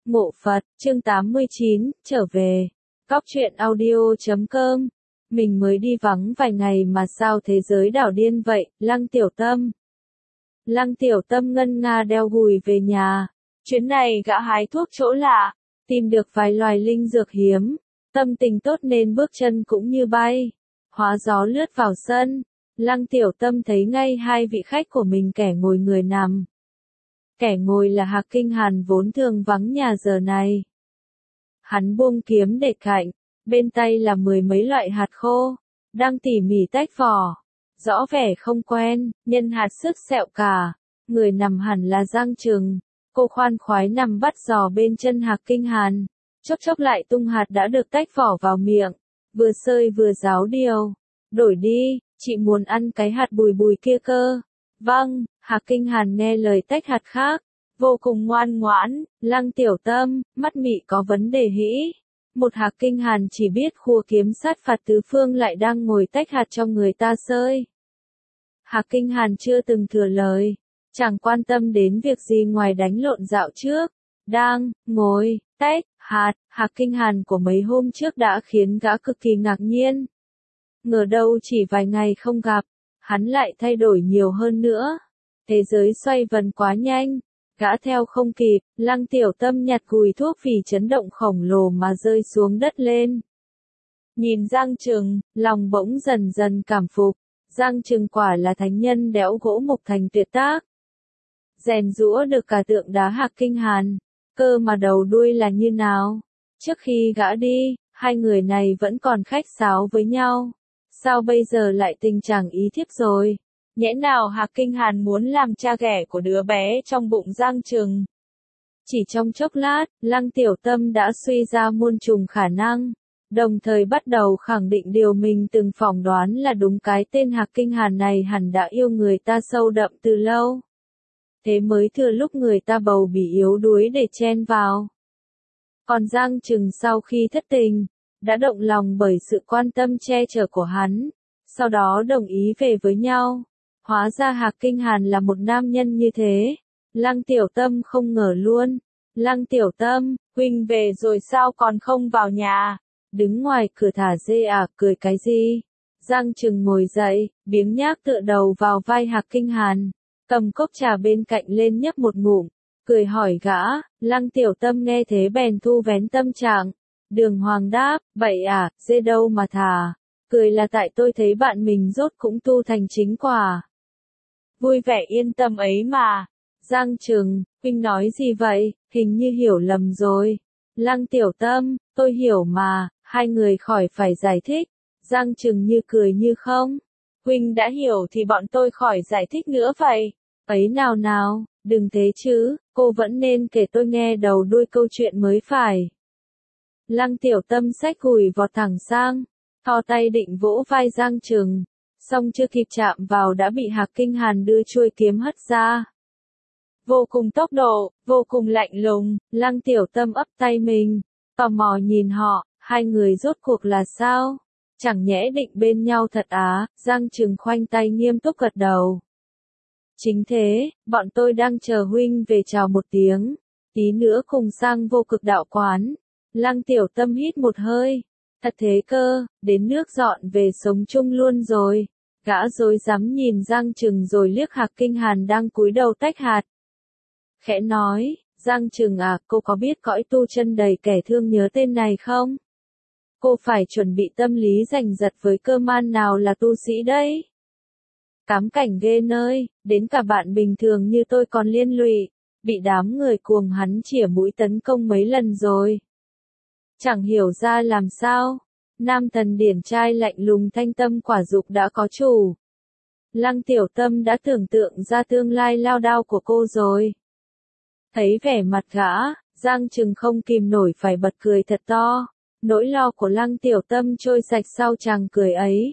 Mộ Phật, chương 89, trở về. Góc truyện audio.com. Mình mới đi vắng vài ngày mà sao thế giới đảo điên vậy, Lăng Tiểu Tâm. Lăng Tiểu Tâm ngân nga đeo gùi về nhà. Chuyến này gã hái thuốc chỗ lạ, tìm được vài loài linh dược hiếm. Tâm tình tốt nên bước chân cũng như bay. Hóa gió lướt vào sân. Lăng Tiểu Tâm thấy ngay hai vị khách của mình, kẻ ngồi người nằm. Kẻ ngồi là Hạc Kinh Hàn vốn thường vắng nhà giờ này. Hắn buông kiếm để cạnh, bên tay là mười mấy loại hạt khô, đang tỉ mỉ tách vỏ. Rõ vẻ không quen, nhân hạt sức sẹo cả. Người nằm hẳn là Giang Trừng. Cô khoan khoái nằm bắt giò bên chân Hạc Kinh Hàn. Chốc chốc lại tung hạt đã được tách vỏ vào miệng. Vừa sơi vừa ráo điều. Đổi đi, chị muốn ăn cái hạt bùi bùi kia cơ. Vâng, Hạc Kinh Hàn nghe lời tách hạt khác. Vô cùng ngoan ngoãn, Lăng Tiểu Tâm, mắt mị có vấn đề hĩ. Một Hạc Kinh Hàn chỉ biết khua kiếm sát phạt tứ phương lại đang ngồi tách hạt cho người ta sơi. Hạc Kinh Hàn chưa từng thừa lời, chẳng quan tâm đến việc gì ngoài đánh lộn dạo trước. Đang ngồi tách hạt, Hạc Kinh Hàn của mấy hôm trước đã khiến gã cực kỳ ngạc nhiên. Ngờ đâu chỉ vài ngày không gặp, hắn lại thay đổi nhiều hơn nữa. Thế giới xoay vần quá nhanh, gã theo không kịp. Lăng Tiểu Tâm nhặt gùi thuốc vì chấn động khổng lồ mà rơi xuống đất lên. Nhìn Giang Trừng, lòng bỗng dần dần cảm phục. Giang Trừng quả là thánh nhân đẽo gỗ mục thành tuyệt tác. Rèn giũa được cả tượng đá Hạc Kinh Hàn. Cơ mà đầu đuôi là như nào? Trước khi gã đi, hai người này vẫn còn khách sáo với nhau. Sao bây giờ lại tình trạng ý thiếp rồi? Nhẽ nào Hạc Kinh Hàn muốn làm cha ghẻ của đứa bé trong bụng Giang Trừng? Chỉ trong chốc lát, Lăng Tiểu Tâm đã suy ra muôn trùng khả năng, đồng thời bắt đầu khẳng định điều mình từng phỏng đoán là đúng, cái tên Hạc Kinh Hàn này hẳn đã yêu người ta sâu đậm từ lâu. Thế mới thừa lúc người ta bầu bỉ yếu đuối để chen vào. Còn Giang Trừng sau khi thất tình, đã động lòng bởi sự quan tâm che chở của hắn, sau đó đồng ý về với nhau. Hóa ra Hạc Kinh Hàn là một nam nhân như thế. Lăng Tiểu Tâm không ngờ luôn. Lăng Tiểu Tâm, huynh về rồi sao còn không vào nhà? Đứng ngoài cửa thả dê à, cười cái gì? Giang Trừng ngồi dậy, biếng nhác tựa đầu vào vai Hạc Kinh Hàn, cầm cốc trà bên cạnh lên nhấp một ngụm, cười hỏi gã. Lăng Tiểu Tâm nghe thế bèn thu vén tâm trạng. Đường Hoàng đáp, vậy à, dê đâu mà thả? Cười là tại tôi thấy bạn mình rốt cũng tu thành chính quả. Vui vẻ yên tâm ấy mà. Giang Trừng, huynh nói gì vậy, hình như hiểu lầm rồi. Lăng Tiểu Tâm, tôi hiểu mà, hai người khỏi phải giải thích. Giang Trừng như cười như không. Huynh đã hiểu thì bọn tôi khỏi giải thích nữa vậy. Ấy nào nào, đừng thế chứ, cô vẫn nên kể tôi nghe đầu đuôi câu chuyện mới phải. Lăng Tiểu Tâm xách gùi vọt thẳng sang, thò tay định vỗ vai Giang Trừng. Xong chưa kịp chạm vào đã bị Hạc Kinh Hàn đưa chuôi kiếm hất ra. Vô cùng tốc độ, vô cùng lạnh lùng, Lăng Tiểu Tâm ấp tay mình, tò mò nhìn họ, hai người rốt cuộc là sao? Chẳng nhẽ định bên nhau thật á? Giang Trừng khoanh tay nghiêm túc gật đầu. Chính thế, bọn tôi đang chờ huynh về chào một tiếng, tí nữa cùng sang Vô Cực Đạo quán. Lăng Tiểu Tâm hít một hơi. Thật thế cơ, đến nước dọn về sống chung luôn rồi. Gã rối rắm nhìn Giang Trừng rồi liếc Hạc Kinh Hàn đang cúi đầu tách hạt. Khẽ nói, Giang Trừng à, cô có biết cõi tu chân đầy kẻ thương nhớ tên này không? Cô phải chuẩn bị tâm lý giành giật với cơ man nào là tu sĩ đấy. Cám cảnh ghê nơi, đến cả bạn bình thường như tôi còn liên lụy, bị đám người cuồng hắn chĩa mũi tấn công mấy lần rồi. Chẳng hiểu ra làm sao. Nam thần điển trai lạnh lùng thanh tâm quả dục đã có chủ. Lăng Tiểu Tâm đã tưởng tượng ra tương lai lao đao của cô rồi. Thấy vẻ mặt gã, Giang Trừng không kìm nổi phải bật cười thật to. Nỗi lo của Lăng Tiểu Tâm trôi sạch sau chàng cười ấy.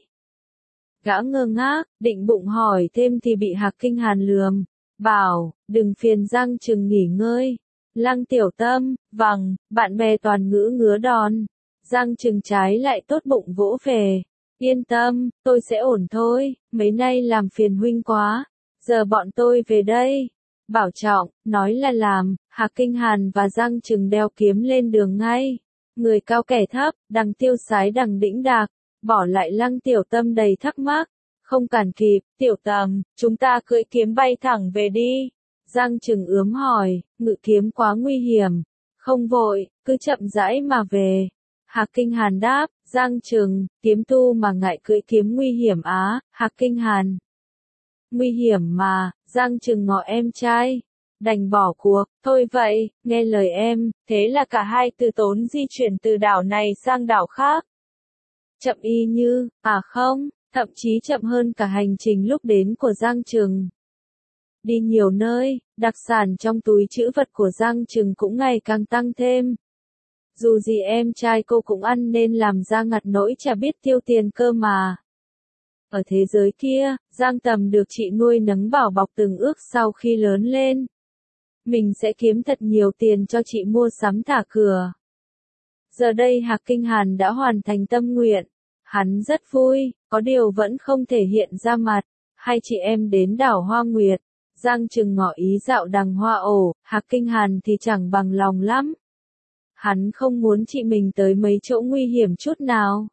Gã ngơ ngác, định bụng hỏi thêm thì bị Hạc Kinh Hàn lườm, bảo, đừng phiền Giang Trừng nghỉ ngơi. Lăng Tiểu Tâm, vâng, bạn bè toàn ngữ ngứa đòn. Giang Trừng trái lại tốt bụng vỗ về. Yên tâm, tôi sẽ ổn thôi, mấy nay làm phiền huynh quá. Giờ bọn tôi về đây. Bảo trọng, nói là làm, Hạc Kinh Hàn và Giang Trừng đeo kiếm lên đường ngay. Người cao kẻ thấp, đằng tiêu sái đằng đĩnh đạc, bỏ lại Lăng Tiểu Tâm đầy thắc mắc. Không cản kịp, Tiểu Tâm, chúng ta cưỡi kiếm bay thẳng về đi. Giang Trừng ướm hỏi, ngự kiếm quá nguy hiểm. Không vội, cứ chậm rãi mà về. Hạc Kinh Hàn đáp, Giang Trừng, kiếm tu mà ngại cưỡi kiếm nguy hiểm á, Hạc Kinh Hàn. Nguy hiểm mà, Giang Trừng ngỏ em trai. Đành bỏ cuộc, thôi vậy, nghe lời em, thế là cả hai từ tốn di chuyển từ đảo này sang đảo khác. Chậm y như, không, thậm chí chậm hơn cả hành trình lúc đến của Giang Trừng. Đi nhiều nơi, đặc sản trong túi trữ vật của Giang Trừng cũng ngày càng tăng thêm. Dù gì em trai cô cũng ăn nên làm ra ngặt nỗi chả biết tiêu tiền cơ mà. Ở thế giới kia, Giang Tầm được chị nuôi nấng bảo bọc từng ước sau khi lớn lên. Mình sẽ kiếm thật nhiều tiền cho chị mua sắm thả cửa. Giờ đây Hạc Kinh Hàn đã hoàn thành tâm nguyện. Hắn rất vui, có điều vẫn không thể hiện ra mặt. Hai chị em đến đảo Hoa Nguyệt. Giang Trừng ngỏ ý dạo đằng hoa ổ, Hạc Kinh Hàn thì chẳng bằng lòng lắm. Hắn không muốn chị mình tới mấy chỗ nguy hiểm chút nào.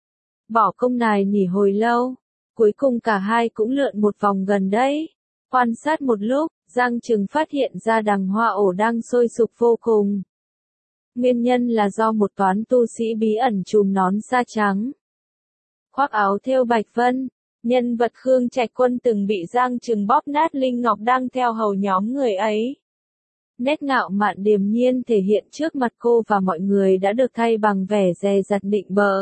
Bỏ công nài nỉ hồi lâu. Cuối cùng cả hai cũng lượn một vòng gần đấy. Quan sát một lúc, Giang Trừng phát hiện ra đằng hoa ổ đang sôi sục vô cùng. Nguyên nhân là do một toán tu sĩ bí ẩn trùm nón sa trắng, khoác áo thêu bạch vân. Nhân vật Khương Trạch Quân từng bị Giang Trừng bóp nát linh ngọc đang theo hầu nhóm người ấy. Nét ngạo mạn điềm nhiên thể hiện trước mặt cô và mọi người đã được thay bằng vẻ dè dặt định bợ.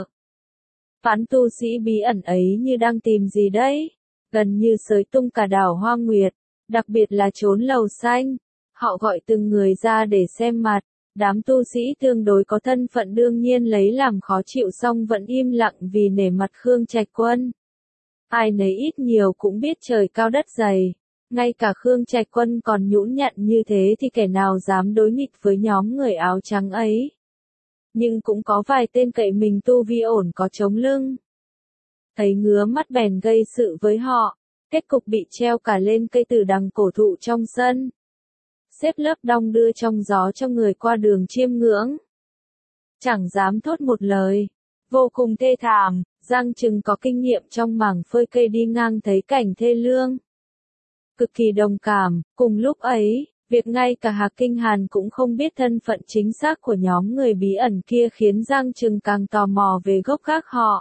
Phán tu sĩ bí ẩn ấy như đang tìm gì đấy, gần như xới tung cả đảo Hoa Nguyệt, đặc biệt là chốn lầu xanh. Họ gọi từng người ra để xem mặt, đám tu sĩ tương đối có thân phận đương nhiên lấy làm khó chịu song vẫn im lặng vì nể mặt Khương Trạch Quân. Ai nấy ít nhiều cũng biết trời cao đất dày, ngay cả Khương Trạch Quân còn nhũn nhặn như thế thì kẻ nào dám đối nghịch với nhóm người áo trắng ấy. Nhưng cũng có vài tên cậy mình tu vi ổn có chống lưng. Thấy ngứa mắt bèn gây sự với họ, kết cục bị treo cả lên cây tử đằng cổ thụ trong sân. Xếp lớp đong đưa trong gió cho người qua đường chiêm ngưỡng. Chẳng dám thốt một lời. Vô cùng thê thảm, Giang Trừng có kinh nghiệm trong mảng phơi cây đi ngang thấy cảnh thê lương. Cực kỳ đồng cảm, cùng lúc ấy, việc ngay cả Hạc Kinh Hàn cũng không biết thân phận chính xác của nhóm người bí ẩn kia khiến Giang Trừng càng tò mò về gốc gác họ.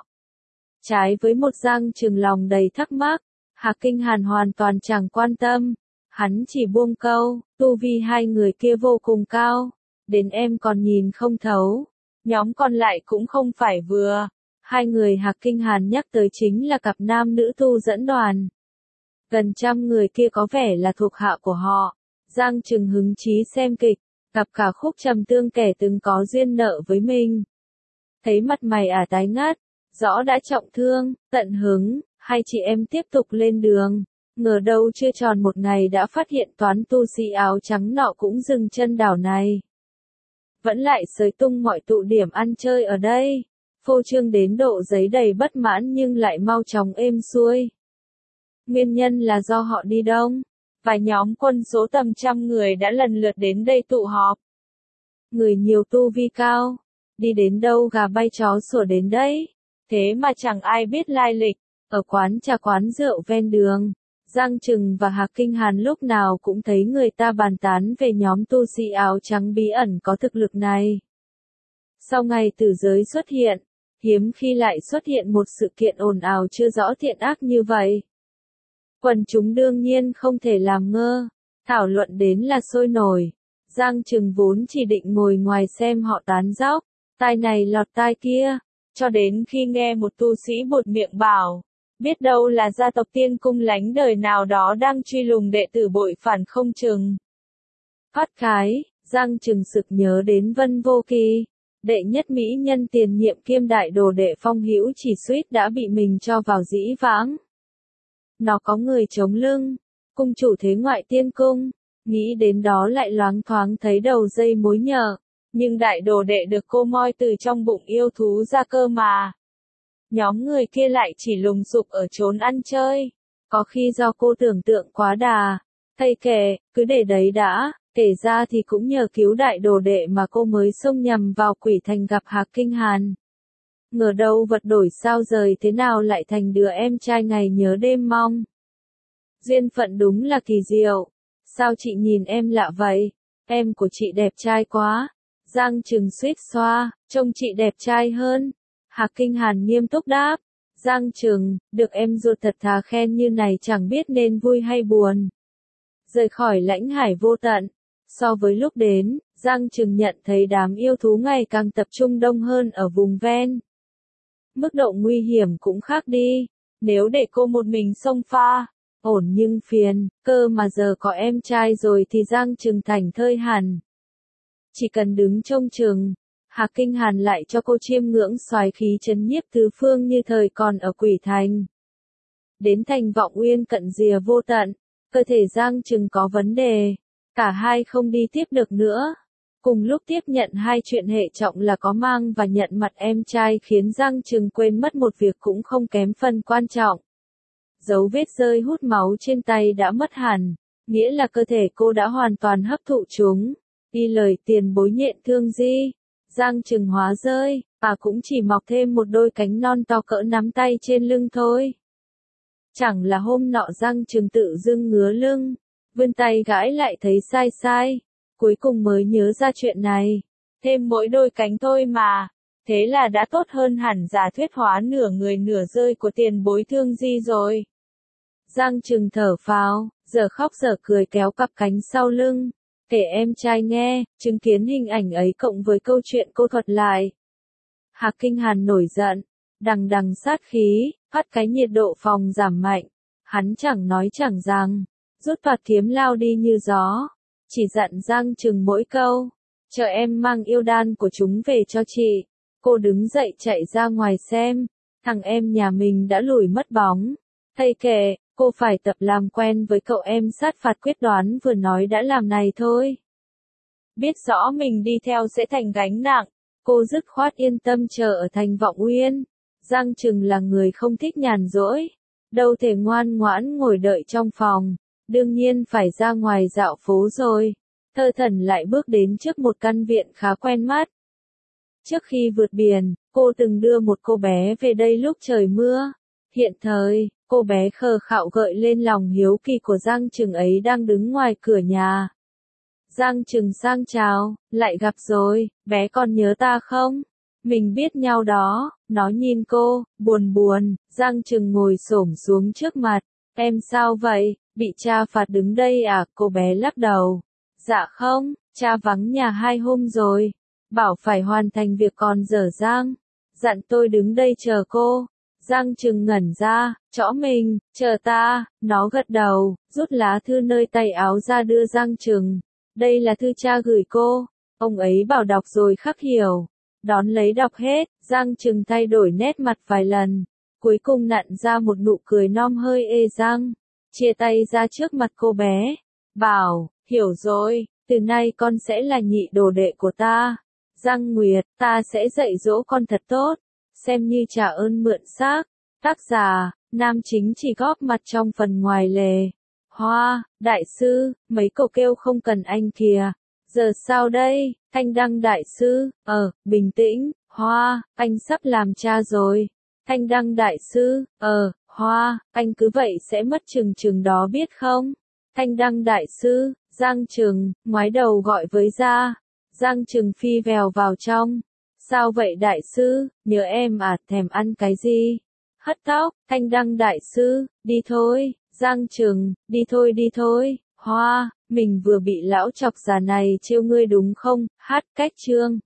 Trái với một Giang Trừng lòng đầy thắc mắc, Hạc Kinh Hàn hoàn toàn chẳng quan tâm. Hắn chỉ buông câu, tu vi hai người kia vô cùng cao, đến em còn nhìn không thấu. Nhóm còn lại cũng không phải vừa. Hai người Hạc Kinh Hàn nhắc tới chính là cặp nam nữ tu dẫn đoàn. Gần 100 người kia có vẻ là thuộc hạ của họ. Giang Trừng hứng chí xem kịch, gặp cả Khúc Trầm Tương kẻ từng có duyên nợ với mình. Thấy mặt mày tái ngắt, rõ đã trọng thương, tận hứng, hai chị em tiếp tục lên đường. Ngờ đâu chưa tròn một ngày đã phát hiện toán tu sĩ áo trắng nọ cũng dừng chân đảo này. Vẫn lại xới tung mọi tụ điểm ăn chơi ở đây. Phô trương đến độ giấy đầy bất mãn nhưng lại mau chóng êm xuôi. Nguyên nhân là do họ đi đông. Vài nhóm quân số tầm 100 người đã lần lượt đến đây tụ họp. Người nhiều tu vi cao. Đi đến đâu gà bay chó sủa đến đấy. Thế mà chẳng ai biết lai lịch. Ở quán trà quán rượu ven đường, Giang Trừng và Hạc Kinh Hàn lúc nào cũng thấy người ta bàn tán về nhóm tu sĩ áo trắng bí ẩn có thực lực này. Sau ngày tử giới xuất hiện, hiếm khi lại xuất hiện một sự kiện ồn ào chưa rõ thiện ác như vậy. Quần chúng đương nhiên không thể làm ngơ, thảo luận đến là sôi nổi. Giang Trừng vốn chỉ định ngồi ngoài xem họ tán dóc, tai này lọt tai kia, cho đến khi nghe một tu sĩ buột miệng bảo, biết đâu là gia tộc Tiên Cung lánh đời nào đó đang truy lùng đệ tử bội phản không chừng. Phát khái, Giang Trừng sực nhớ đến Vân Vô Kỳ, đệ nhất mỹ nhân tiền nhiệm kiêm đại đồ đệ Phong Hữu chỉ suýt đã bị mình cho vào dĩ vãng. Nó có người chống lưng, cung chủ thế ngoại tiên cung, nghĩ đến đó lại loáng thoáng thấy đầu dây mối nhợ, nhưng đại đồ đệ được cô moi từ trong bụng yêu thú ra cơ mà. Nhóm người kia lại chỉ lùng sục ở chốn ăn chơi, có khi do cô tưởng tượng quá đà, Thầy kệ, cứ để đấy đã, kể ra thì cũng nhờ cứu đại đồ đệ mà cô mới xông nhầm vào quỷ thành gặp Hạc Kinh Hàn. Ngờ đâu vật đổi sao rời thế nào lại thành đứa em trai ngày nhớ đêm mong. Duyên phận đúng là kỳ diệu. Sao chị nhìn em lạ vậy? Em của chị đẹp trai quá. Giang Trừng suýt xoa, trông chị đẹp trai hơn. Hạc Kinh Hàn nghiêm túc đáp. Giang Trừng, được em ruột thật thà khen như này chẳng biết nên vui hay buồn. Rời khỏi lãnh hải vô tận. So với lúc đến, Giang Trừng nhận thấy đám yêu thú ngày càng tập trung đông hơn ở vùng ven. Mức độ nguy hiểm cũng khác đi. Nếu để cô một mình xông pha, ổn nhưng phiền, cơ mà giờ có em trai rồi thì Giang Trừng thảnh thơi hẳn. Chỉ cần đứng trông chừng, Hạc Kinh Hàn lại cho cô chiêm ngưỡng soái khí trấn nhiếp tứ phương như thời còn ở Quỷ Thành. Đến thành Vọng Uyên cận rìa vô tận, cơ thể Giang Trừng có vấn đề, cả hai không đi tiếp được nữa. Cùng lúc tiếp nhận hai chuyện hệ trọng là có mang và nhận mặt em trai khiến Giang Trừng quên mất một việc cũng không kém phần quan trọng. Dấu vết rơi hút máu trên tay đã mất hẳn, nghĩa là cơ thể cô đã hoàn toàn hấp thụ chúng. Y lời tiền bối nhện thương di, Giang Trừng hóa rơi, cũng chỉ mọc thêm một đôi cánh non to cỡ nắm tay trên lưng thôi. Chẳng là hôm nọ Giang Trừng tự dưng ngứa lưng, vươn tay gãi lại thấy sai sai, cuối cùng mới nhớ ra chuyện này. Thêm mỗi đôi cánh thôi mà, thế là đã tốt hơn hẳn giả thuyết hóa nửa người nửa rơi của tiền bối thương di rồi. Giang Trừng thở phào, giờ khóc giờ cười kéo cặp cánh sau lưng, kể em trai nghe, chứng kiến hình ảnh ấy cộng với câu chuyện cô thuật lại. Hạc Kinh Hàn nổi giận, đằng đằng sát khí, phát cái nhiệt độ phòng giảm mạnh. Hắn chẳng nói chẳng rằng, rút vạt kiếm lao đi như gió, chỉ dặn Giang Trừng mỗi câu, chờ em mang yêu đan của chúng về cho chị. Cô đứng dậy chạy ra ngoài xem, thằng em nhà mình đã lủi mất bóng. Thầy kệ, cô phải tập làm quen với cậu em sát phạt quyết đoán vừa nói đã làm này thôi. Biết rõ mình đi theo sẽ thành gánh nặng, cô dứt khoát yên tâm chờ ở thành Vọng Uyên. Giang Trừng là người không thích nhàn rỗi, đâu thể ngoan ngoãn ngồi đợi trong phòng, đương nhiên phải ra ngoài dạo phố rồi. Thơ Thần lại bước đến trước một căn viện khá quen mắt. Trước khi vượt biển, cô từng đưa một cô bé về đây lúc trời mưa. Hiện thời, cô bé khờ khạo gợi lên lòng hiếu kỳ của Giang Trừng ấy đang đứng ngoài cửa nhà. Giang Trừng sang chào, lại gặp rồi, bé còn nhớ ta không? Mình biết nhau đó, nó nhìn cô, buồn buồn, Giang Trừng ngồi xổm xuống trước mặt. Em sao vậy, bị cha phạt đứng đây à? Cô bé lắc đầu. Dạ không, cha vắng nhà 2 hôm rồi, bảo phải hoàn thành việc còn dở dang, dặn tôi đứng đây chờ cô. Giang Trừng ngẩn ra, chõ mình, chờ ta, nó gật đầu, rút lá thư nơi tay áo ra đưa Giang Trừng. Đây là thư cha gửi cô, ông ấy bảo đọc rồi khắc hiểu. Đón lấy đọc hết, Giang Trừng thay đổi nét mặt vài lần, cuối cùng nặn ra một nụ cười non hơi ê răng, chia tay ra trước mặt cô bé, bảo, hiểu rồi, từ nay con sẽ là nhị đồ đệ của ta. Giang Nguyệt, ta sẽ dạy dỗ con thật tốt, xem như trả ơn mượn xác. Tác giả, nam chính chỉ góp mặt trong phần ngoài lề. Hoa, đại sư, mấy cậu kêu không cần anh kìa. Giờ sao đây, Thanh Đăng đại sư, bình tĩnh, Hoa, anh sắp làm cha rồi. Thanh Đăng đại sư, Hoa, anh cứ vậy sẽ mất chừng đó biết không? Thanh Đăng đại sư, Giang Trừng, ngoái đầu gọi với ra. Giang Trừng phi vèo vào trong. Sao vậy đại sư, nhớ em à, thèm ăn cái gì? Hất tóc, Thanh Đăng đại sư, đi thôi. Giang Trừng, đi thôi. Hoa, mình vừa bị lão chọc già này trêu ngươi đúng không? Hát cách chương.